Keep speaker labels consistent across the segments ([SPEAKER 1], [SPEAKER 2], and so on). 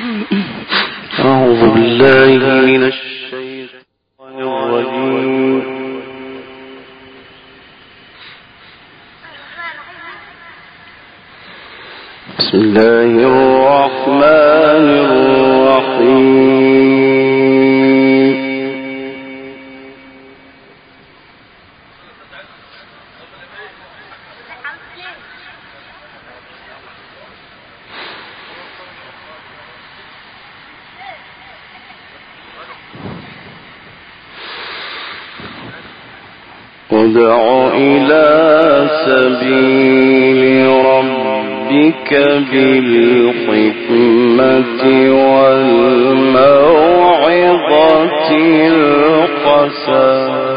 [SPEAKER 1] أعوذ بالله من الشيطان الرجيم. بسم الله الرحمن الرحيم. ادع إلى سبيل ربك بالحكمة والموعظة الحسنة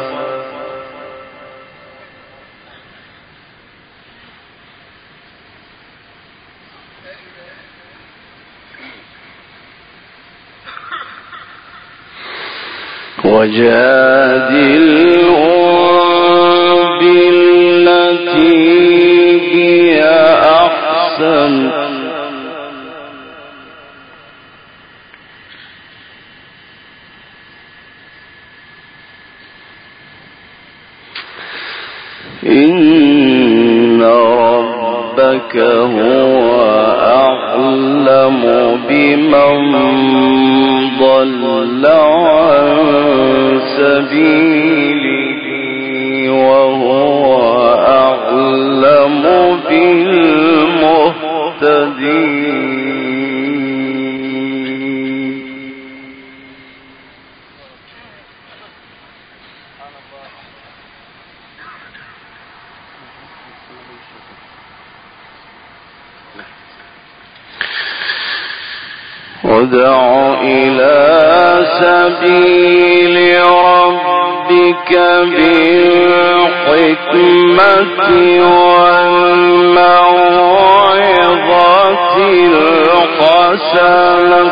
[SPEAKER 1] وجادلهم بالتي هي أحسن إن ربك هو أعلم بمن ضل عن سبيله وهو أعلم بالمهتدين. ادع إلى سبيل ربك بالحكمة والموعظة الحسنة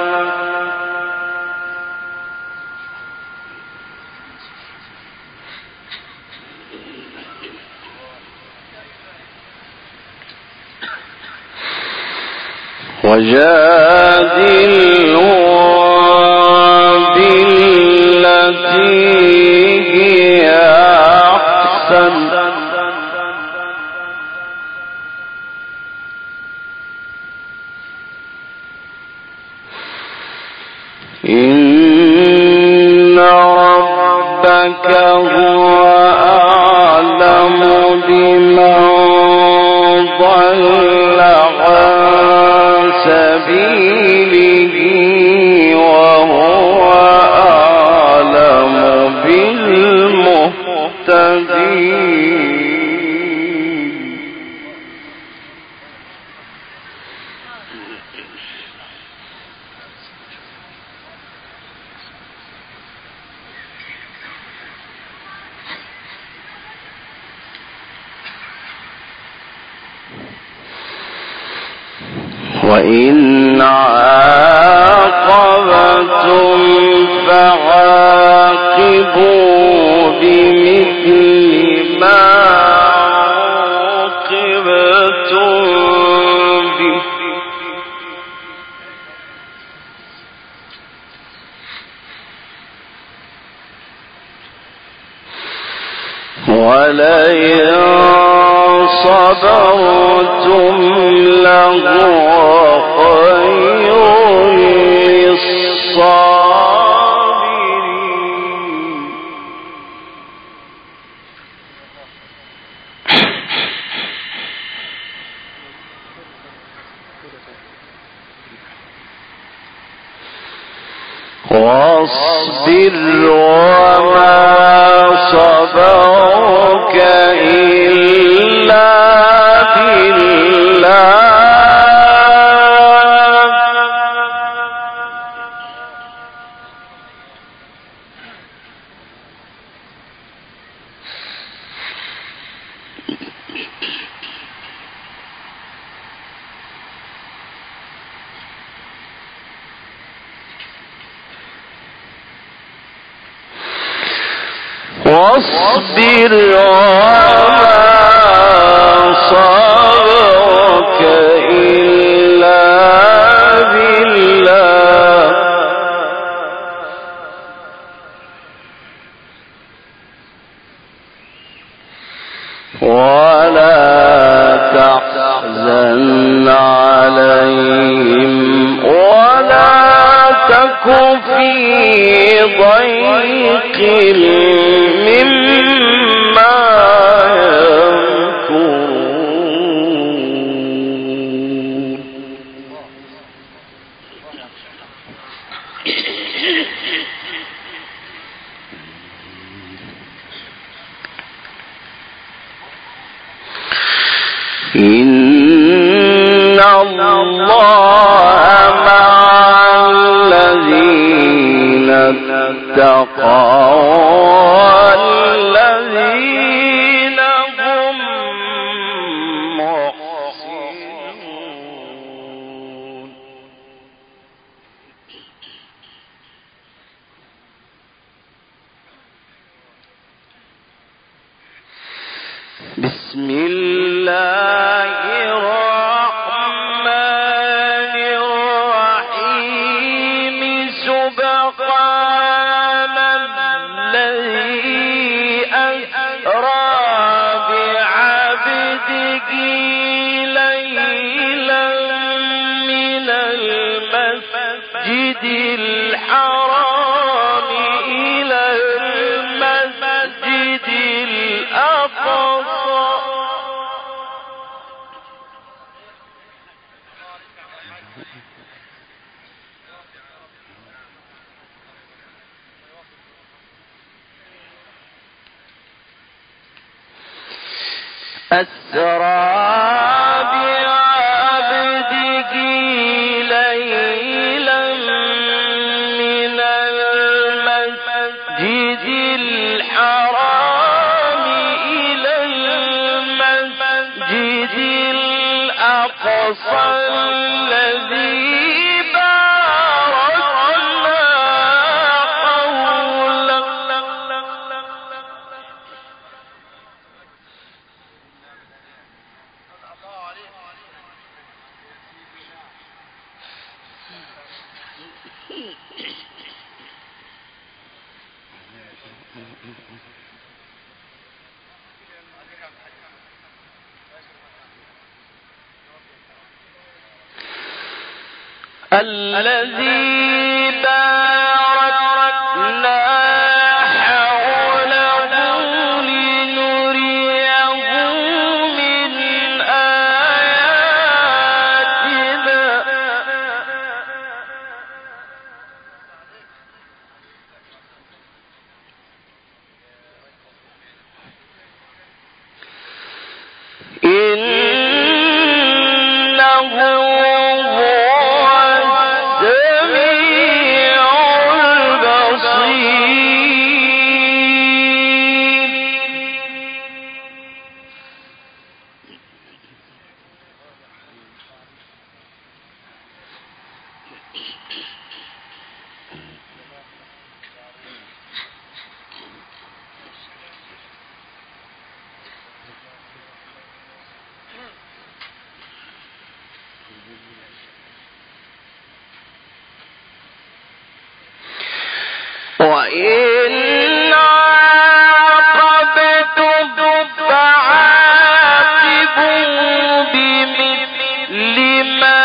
[SPEAKER 1] وجادلهم بالتي هي أحسن إن ربك هو أعلم بمن ضل عن سبيله وهو أعلم بالمهتدين. وإن عاقبتم فعاقبوا بمثل ما عوقبتم به ولئن صبرتم لهو خير للصابرين. واصبر وما صبرك إلا بالله واصبر وما صبرك إلا بالله ضيق مما يمكرون إن الله مع الذين اتقوا والذين هم محسنون بسم الله الرحمن الرحيم سبحان الذي أسرى بعبده ليلا من المسجد الحرام إلى المسجد الأقصى أسرى بعبده ليلا من المسجد الحرام إلى المسجد الأقصى الذي باركنا حوله الذي باركنا حوله لنريه من آياتنا إنه وإن عاقبتم فعاقبوا بمثل ما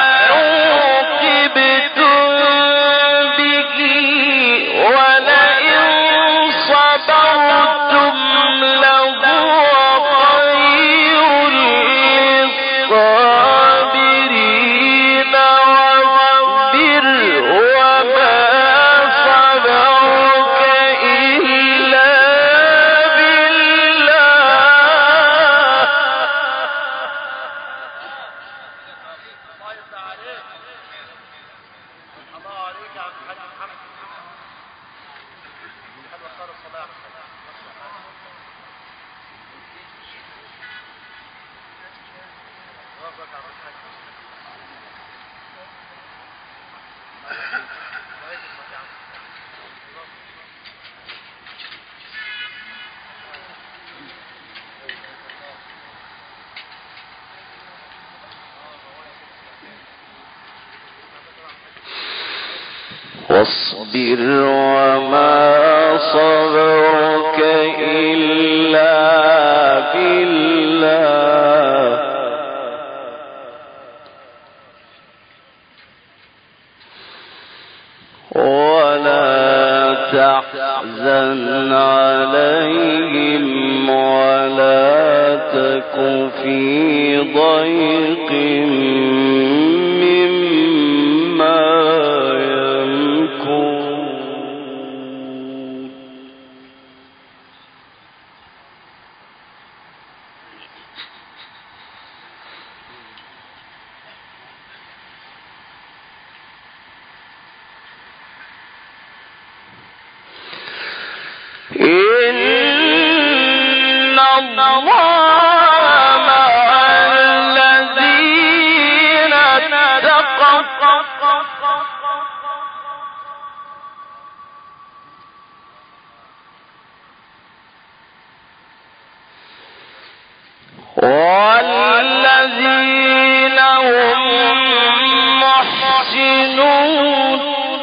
[SPEAKER 1] عوقبتم به ولئن صبرتم لهو خير للصابرين واصبر وما صبرك إلا بالله
[SPEAKER 2] الله عليك يا عبد الحاج محمد حد اختار الصلاة وافقك عبد الحاج
[SPEAKER 1] واصبر وما صبرك إلا بالله ولا تحزن عليهم ولا تك في ضيق مما يمكرون. إن الله مع الذين اتقوا والذين هم محسنون.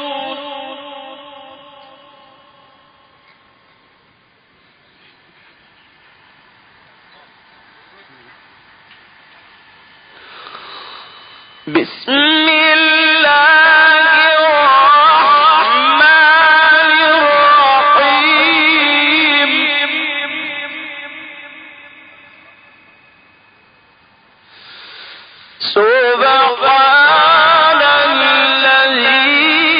[SPEAKER 1] بسم الله الرحمن الرحيم. سبحان الذي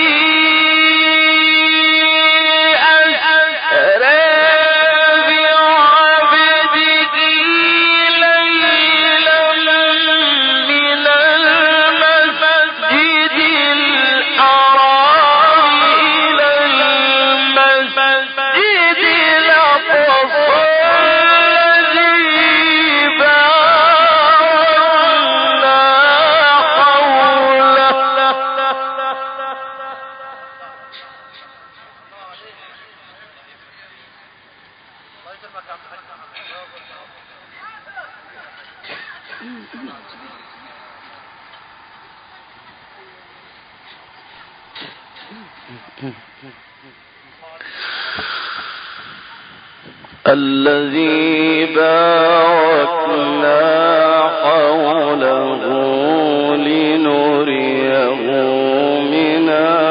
[SPEAKER 1] أسرى بعبده ليلا من المسجد الحرام إلى المسجد الأقصى الذي باركنا حوله الذي باركنا حوله لنريه من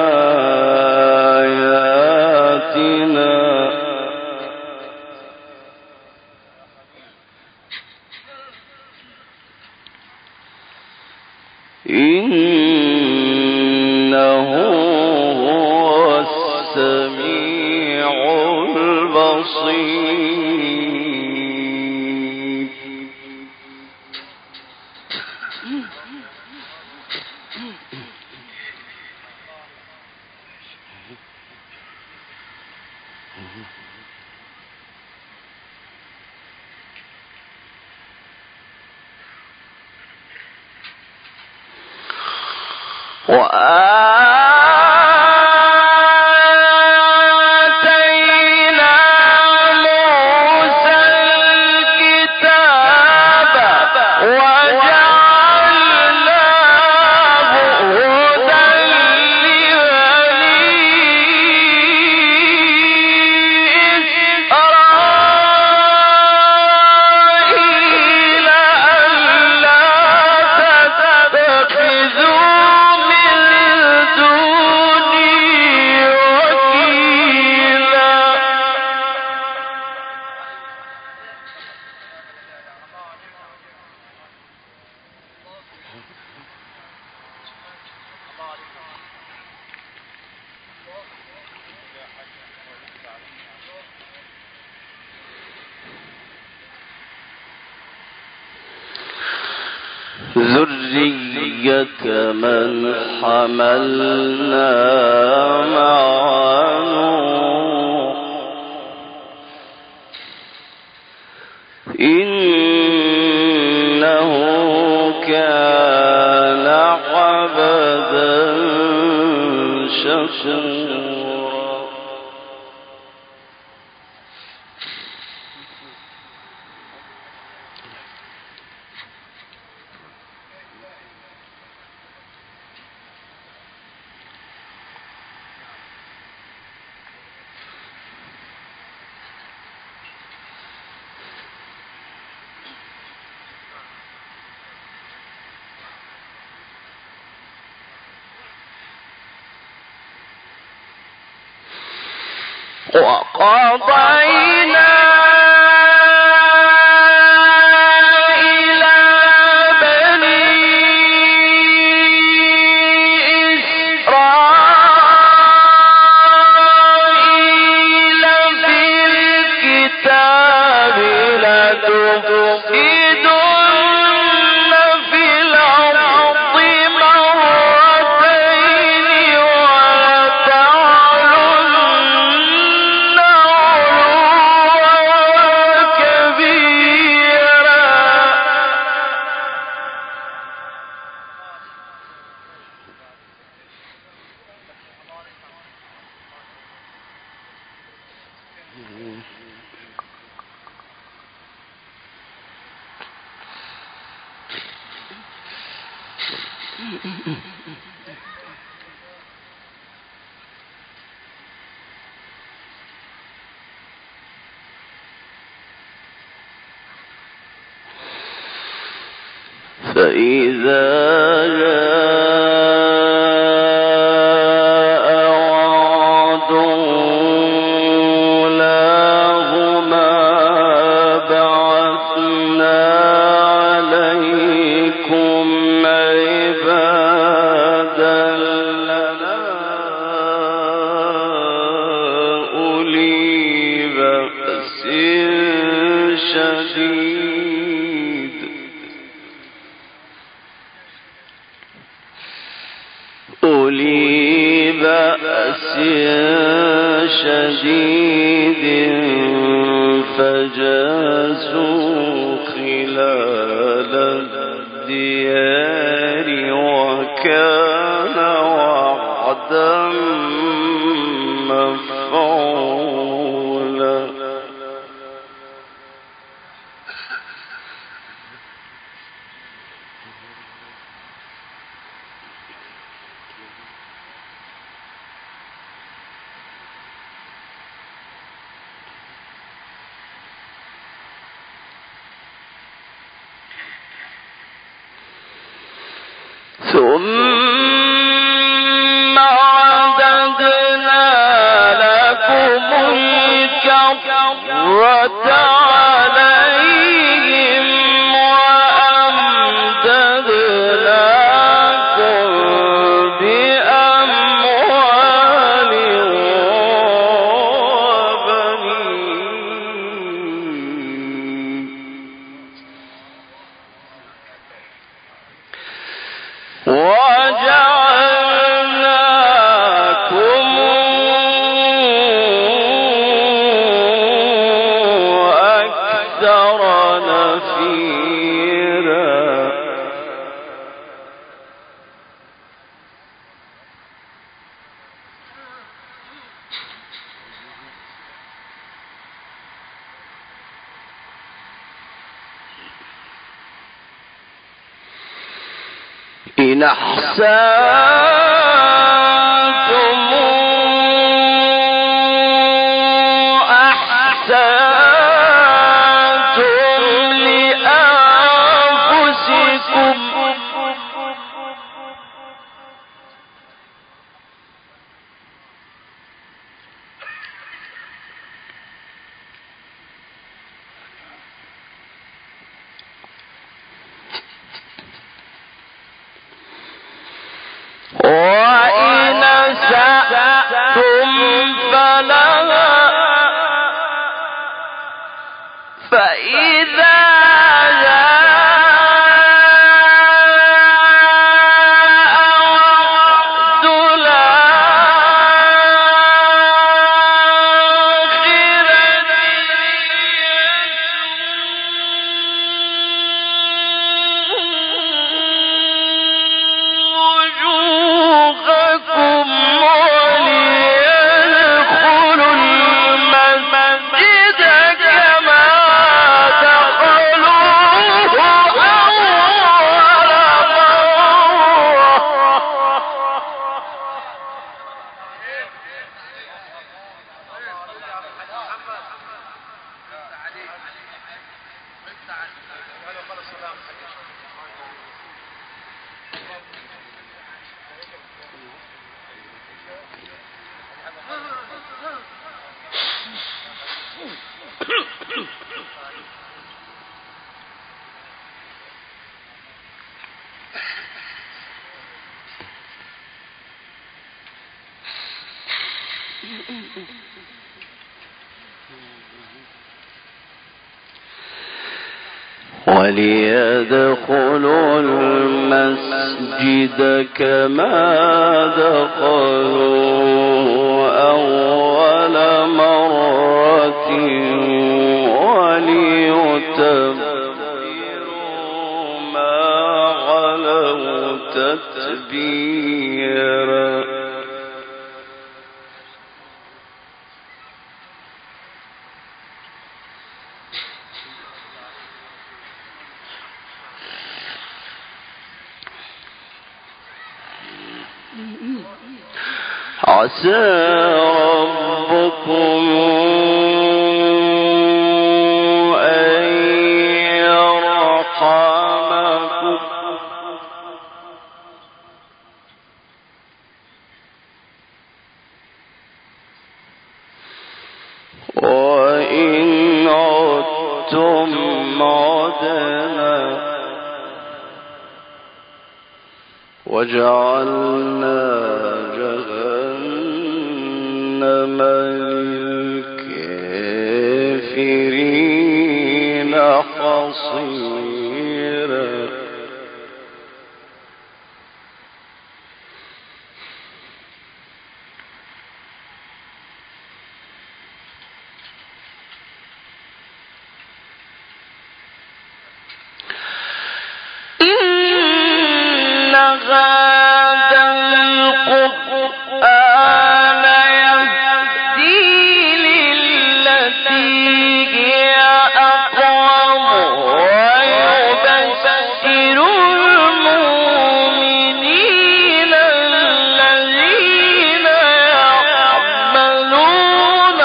[SPEAKER 1] آياتنا إنه هو السميع البصير. وآتينا موسى الكتاب وجعلناه هدى لبني إسرائيل ألا تتخذوا ذرية من حملنا مع نوح إنه كان عبدا شكورا. وقضينا إلى بني إسرائيل في الكتاب لتفسدن في الأرض مرتين ولتعلن علوا كبيرا. فإذا جاء وعد أولاهما بعثنا عليكم عبادا لنا أولي بأس شديد فجاسوا خلال الديار وكان وعدا مفعولا. ثم عددنا لكم الكرة عليهم وأمددناكم بأموال وبنين وجعلناكم أكثر نفيرا. إن أحسنتم أحسنتم لأنفسكم وإن أسأتم فلها فإذا جاء وعد الآخرة وجوه وليدخلوا المسجد كما دخلوا أول مرة وليتبروا ما علوا تتبيرا. عسى ربكم أن يرحمكم وإن عدتم عدنا وجعلنا جهنم للكافرين حصيرا. إن هذا القرآن يهدي للتي هي أقوم ويبشر المؤمنين الذين يعملون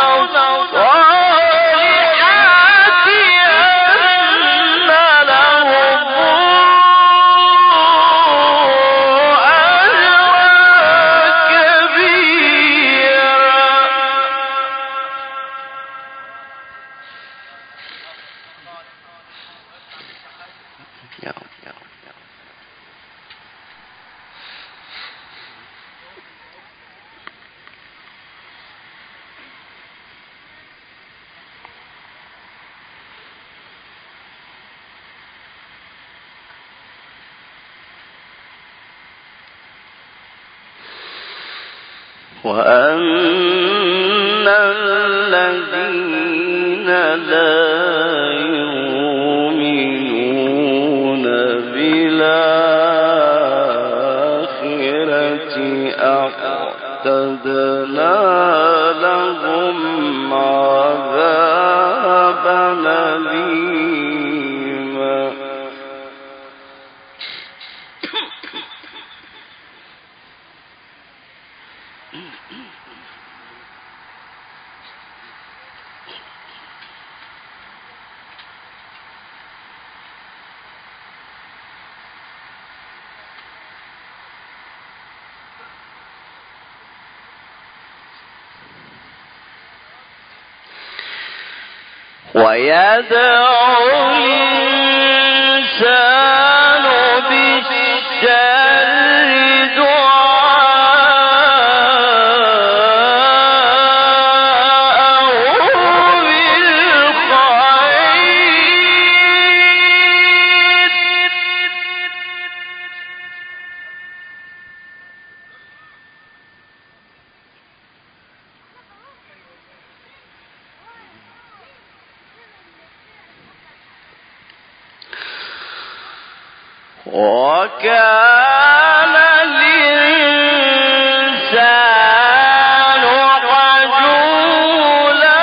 [SPEAKER 1] الصالحات أن لهم وأن الذين لا يؤمنون بالآخرة أعتدنا لهم عذابا أليما. ويدعو الإنسان بالشر دعاءه بالخير وكان الإنسان عجولا.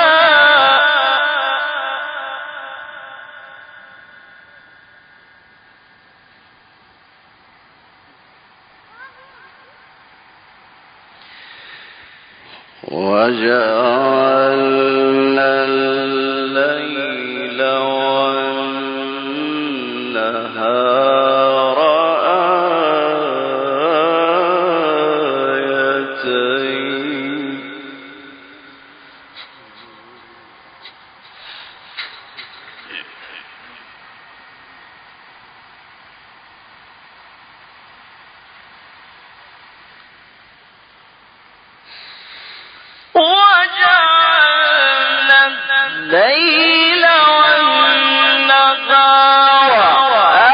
[SPEAKER 1] وجعلنا الليل والنهار آيتين ومتاعا الليل والنهار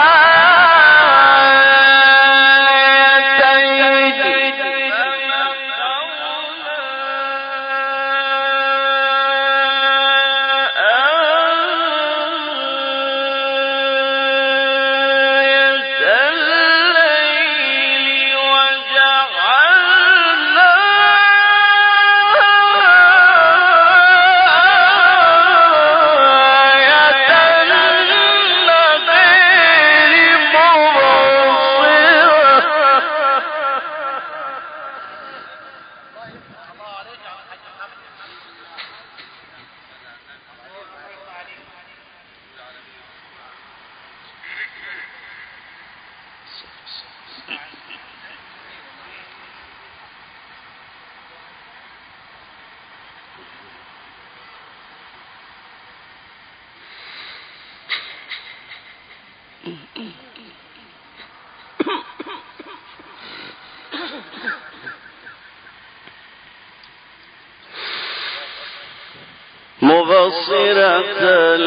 [SPEAKER 1] مبصرة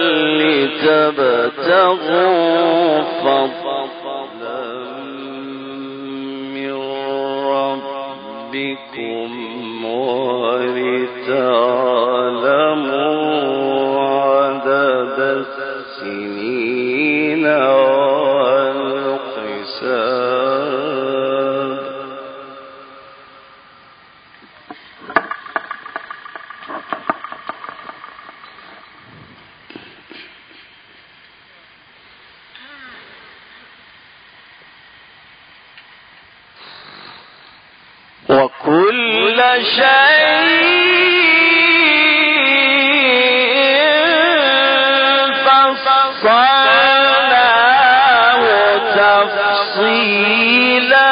[SPEAKER 1] لتبتغوا فضلا من ربكم ولتعلموا عدد السنين والحساب. وكل شيء فصلناه تفصيلا.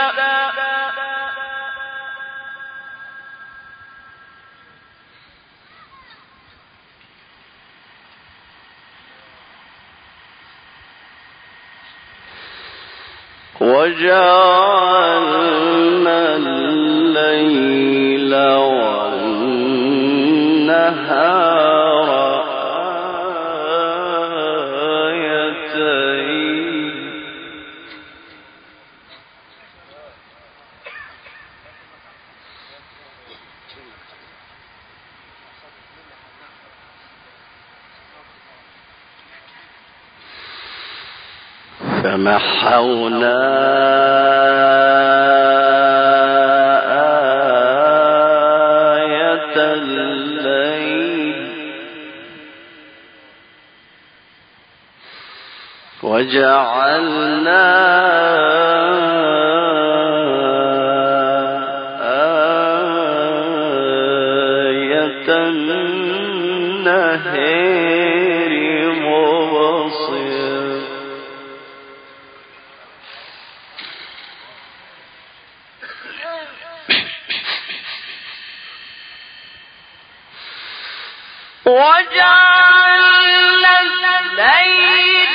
[SPEAKER 1] وجعلنا الليل والنهار آيتين فمحونا آية الليل وجعلنا آية النهار مبصرا. وجعلنا الليل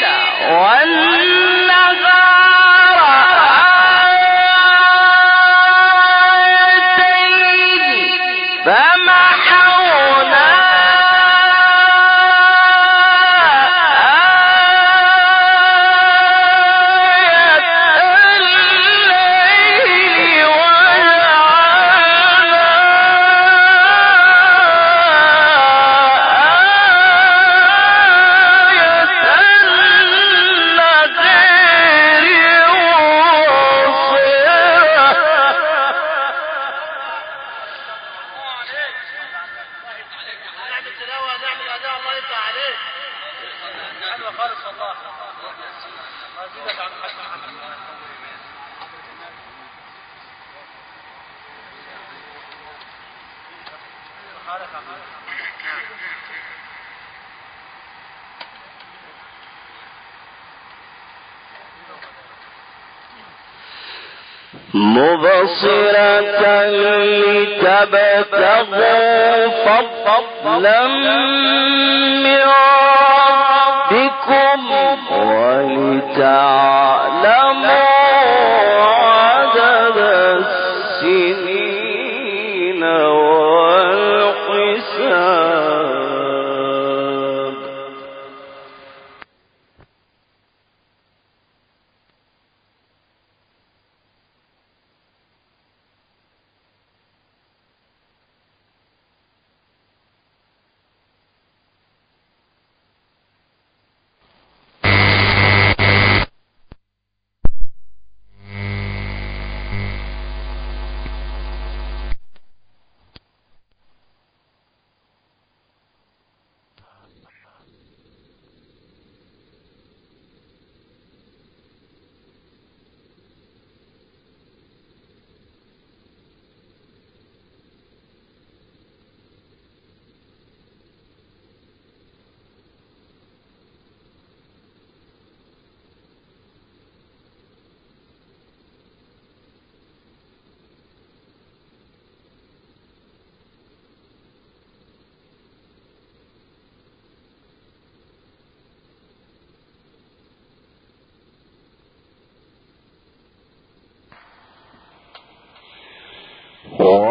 [SPEAKER 1] والنهار آيتين فمحونا مبصرة لتبتغوا فضلا من ربكم ولتعلموا عدد السنين والحساب.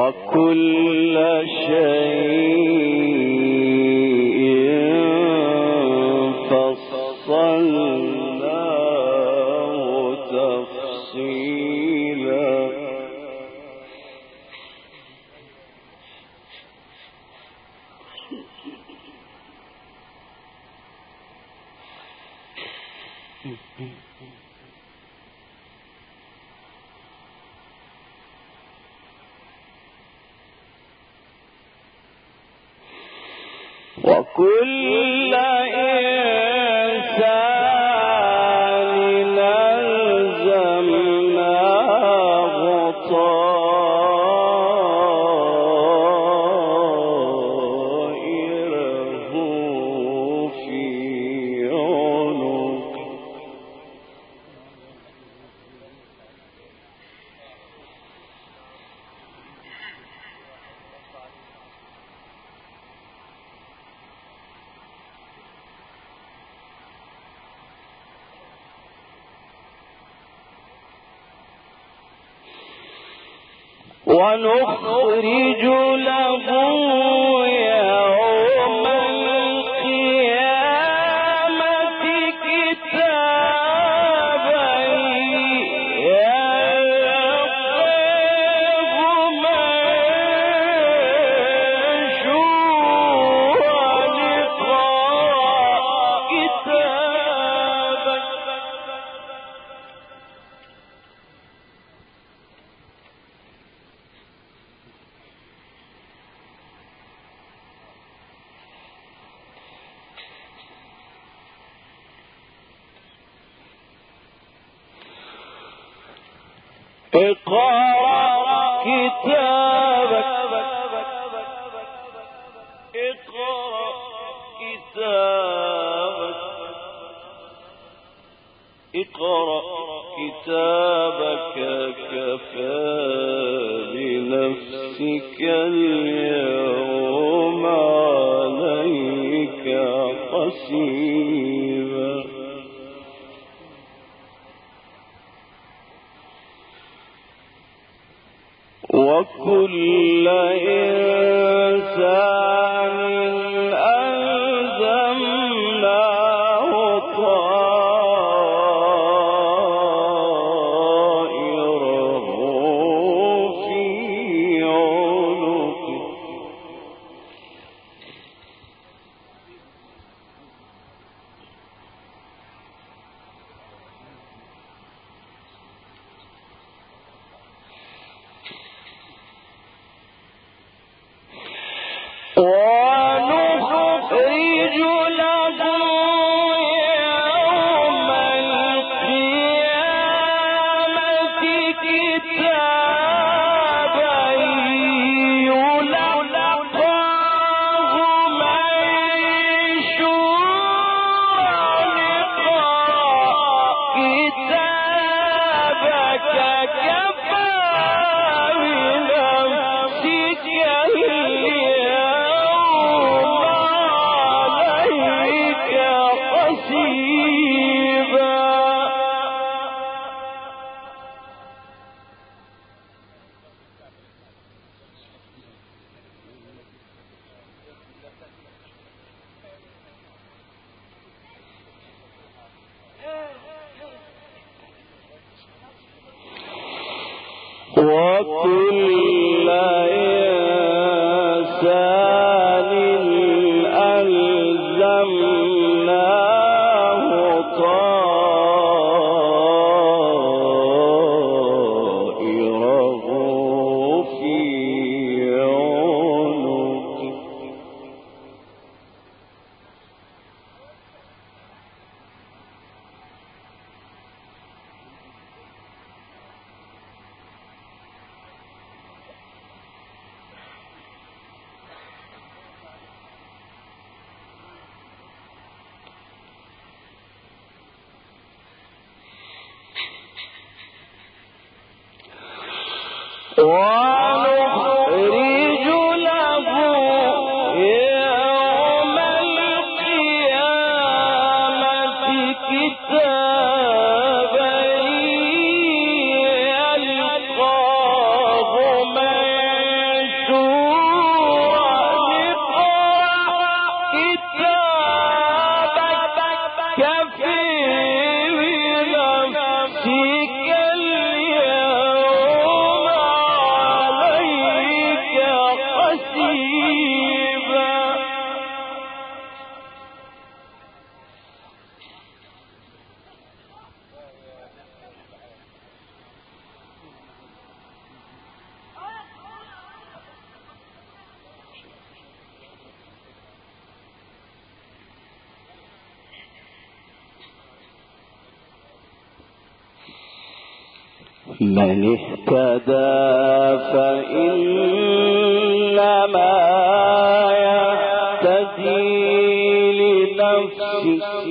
[SPEAKER 1] وكل شيء فصلناه تفصيلا وكل إنسان ألزمناه طائره في عنقه ونخرج له يوم القيامة كتابا يلقاه منشورا اقرأ كتابك اقرأ كتابك اقرأ كتابك اقرأ كتابك كفى بنفسك اليوم عليك حسيبا وكل إنسان ألزمناه طائره في عنقه ونخرج له يوم القيامة كتابا يلقاه منشورا اقرأ كتابك كفى بنفسك وكل إنسان ألزمناه طائره في عنقه ونخرج له يوم القيامة كتابا يلقاه منشورا من اهتدى فإنما يهتدي لنفسه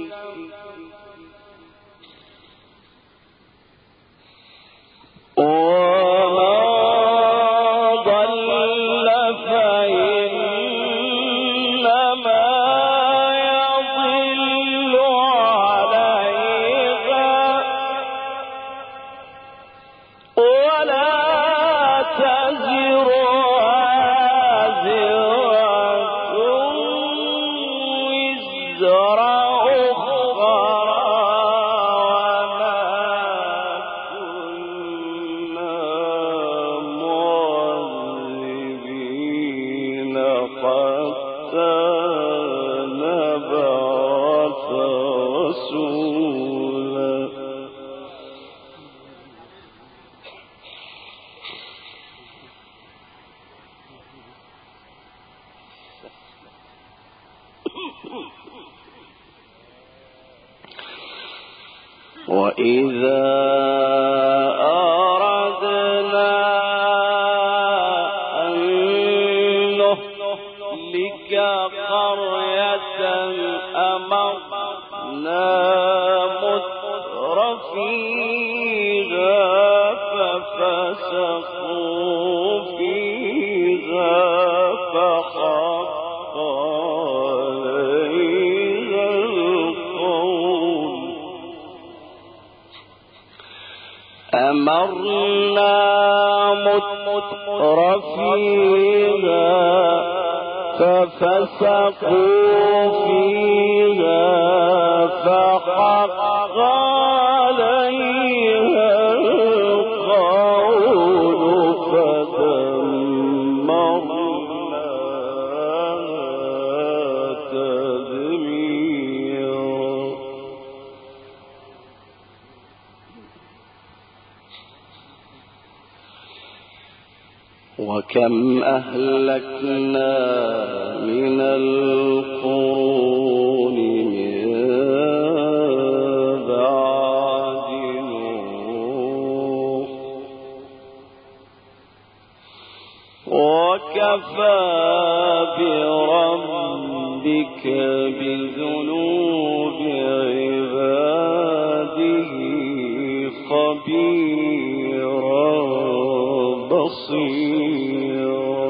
[SPEAKER 1] وإذا أردنا أن نهلك قرية أمرنا مترفيها ففسقوا فيها فحق عليها القول أمرنا مترفيها ففسقوا فيها فحق عليها القول فدمرناها تدميرا. وكم أهلكنا من القرون من بعد نوح وكفى بربك بذنوب عباده خبيرا بصيرا.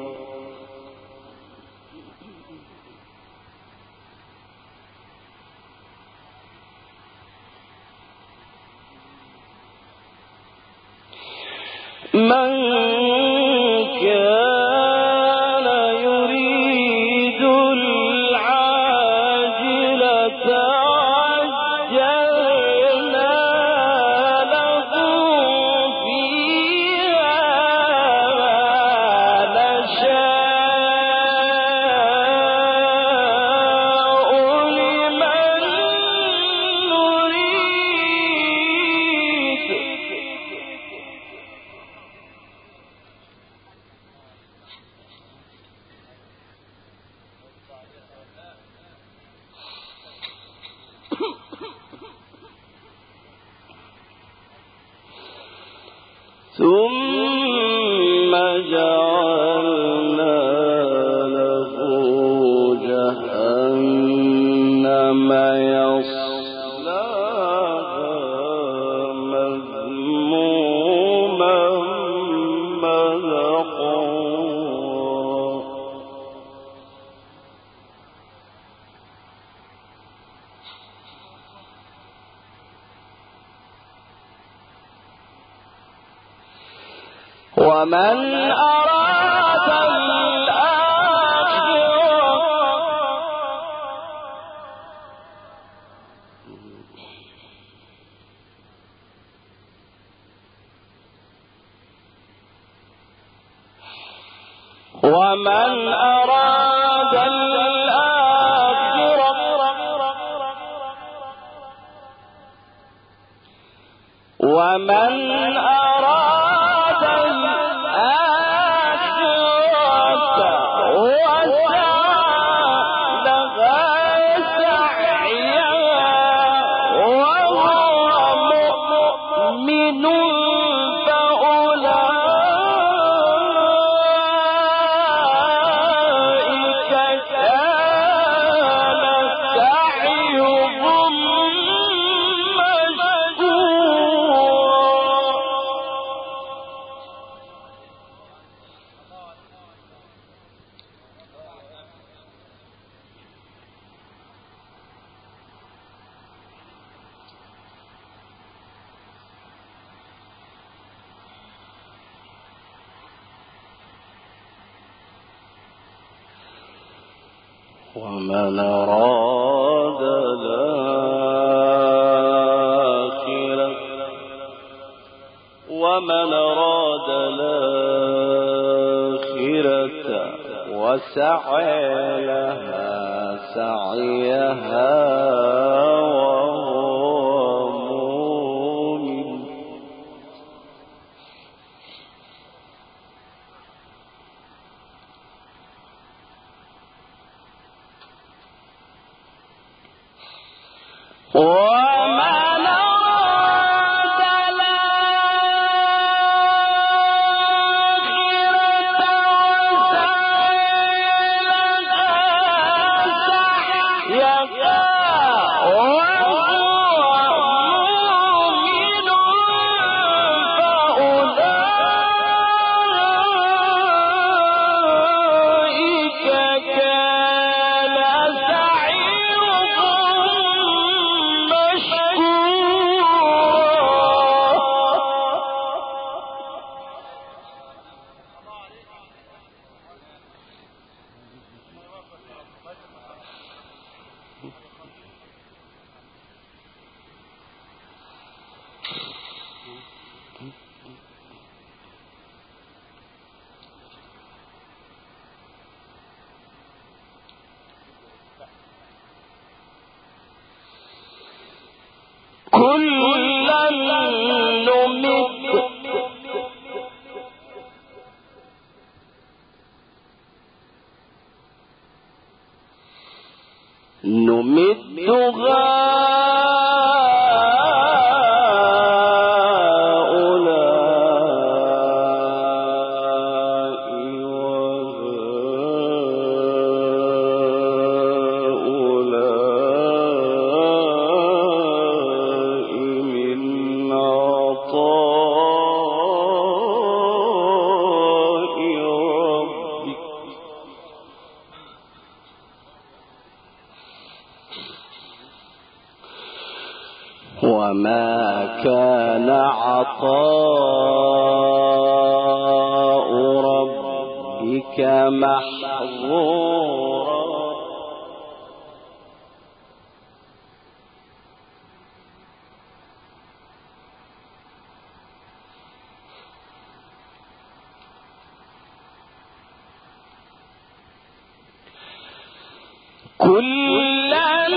[SPEAKER 1] من كان يريد العاجلة عجلنا له فيها ما نشاء لمن نريد. ثم جعلنا له جهنم يصلاها مذموما مدحورا. ومن أراد الآخرة وسعى لها سعيها وهو مؤمن ومن أراد الآخرة وسعى لها سعيها وهو مؤمن كلا نمد وما كان عطاء ربك محظورا كلا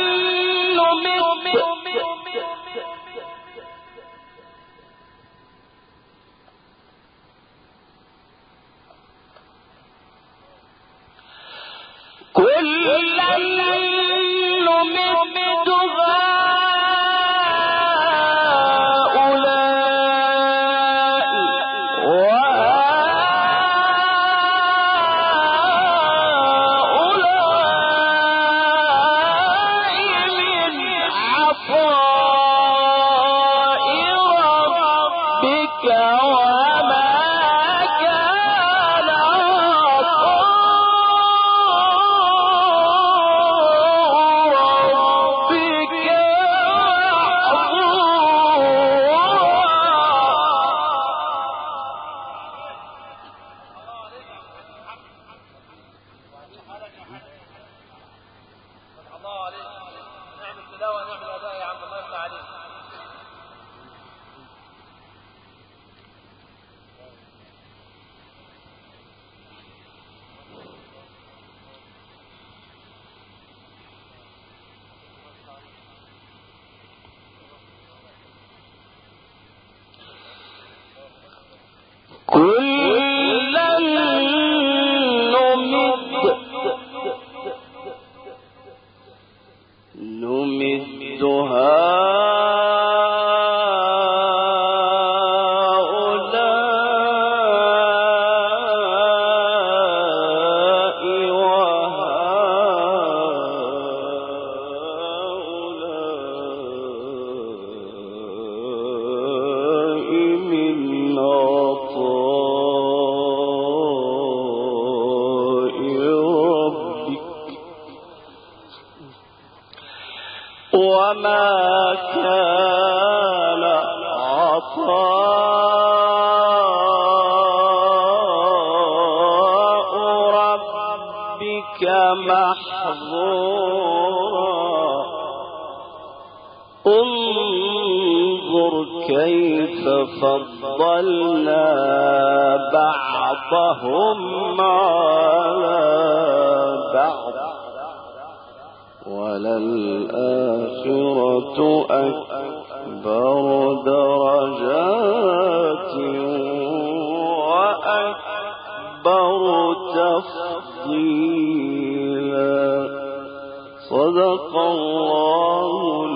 [SPEAKER 1] كلا نمد هؤلاء وهؤلاء من عطاء ربك وما كان عطاء ربك محظورا انظر كيف فضلنا بعضهم على بعض وللآخرة أكبر درجات وأكبر تفضيلا صدق الله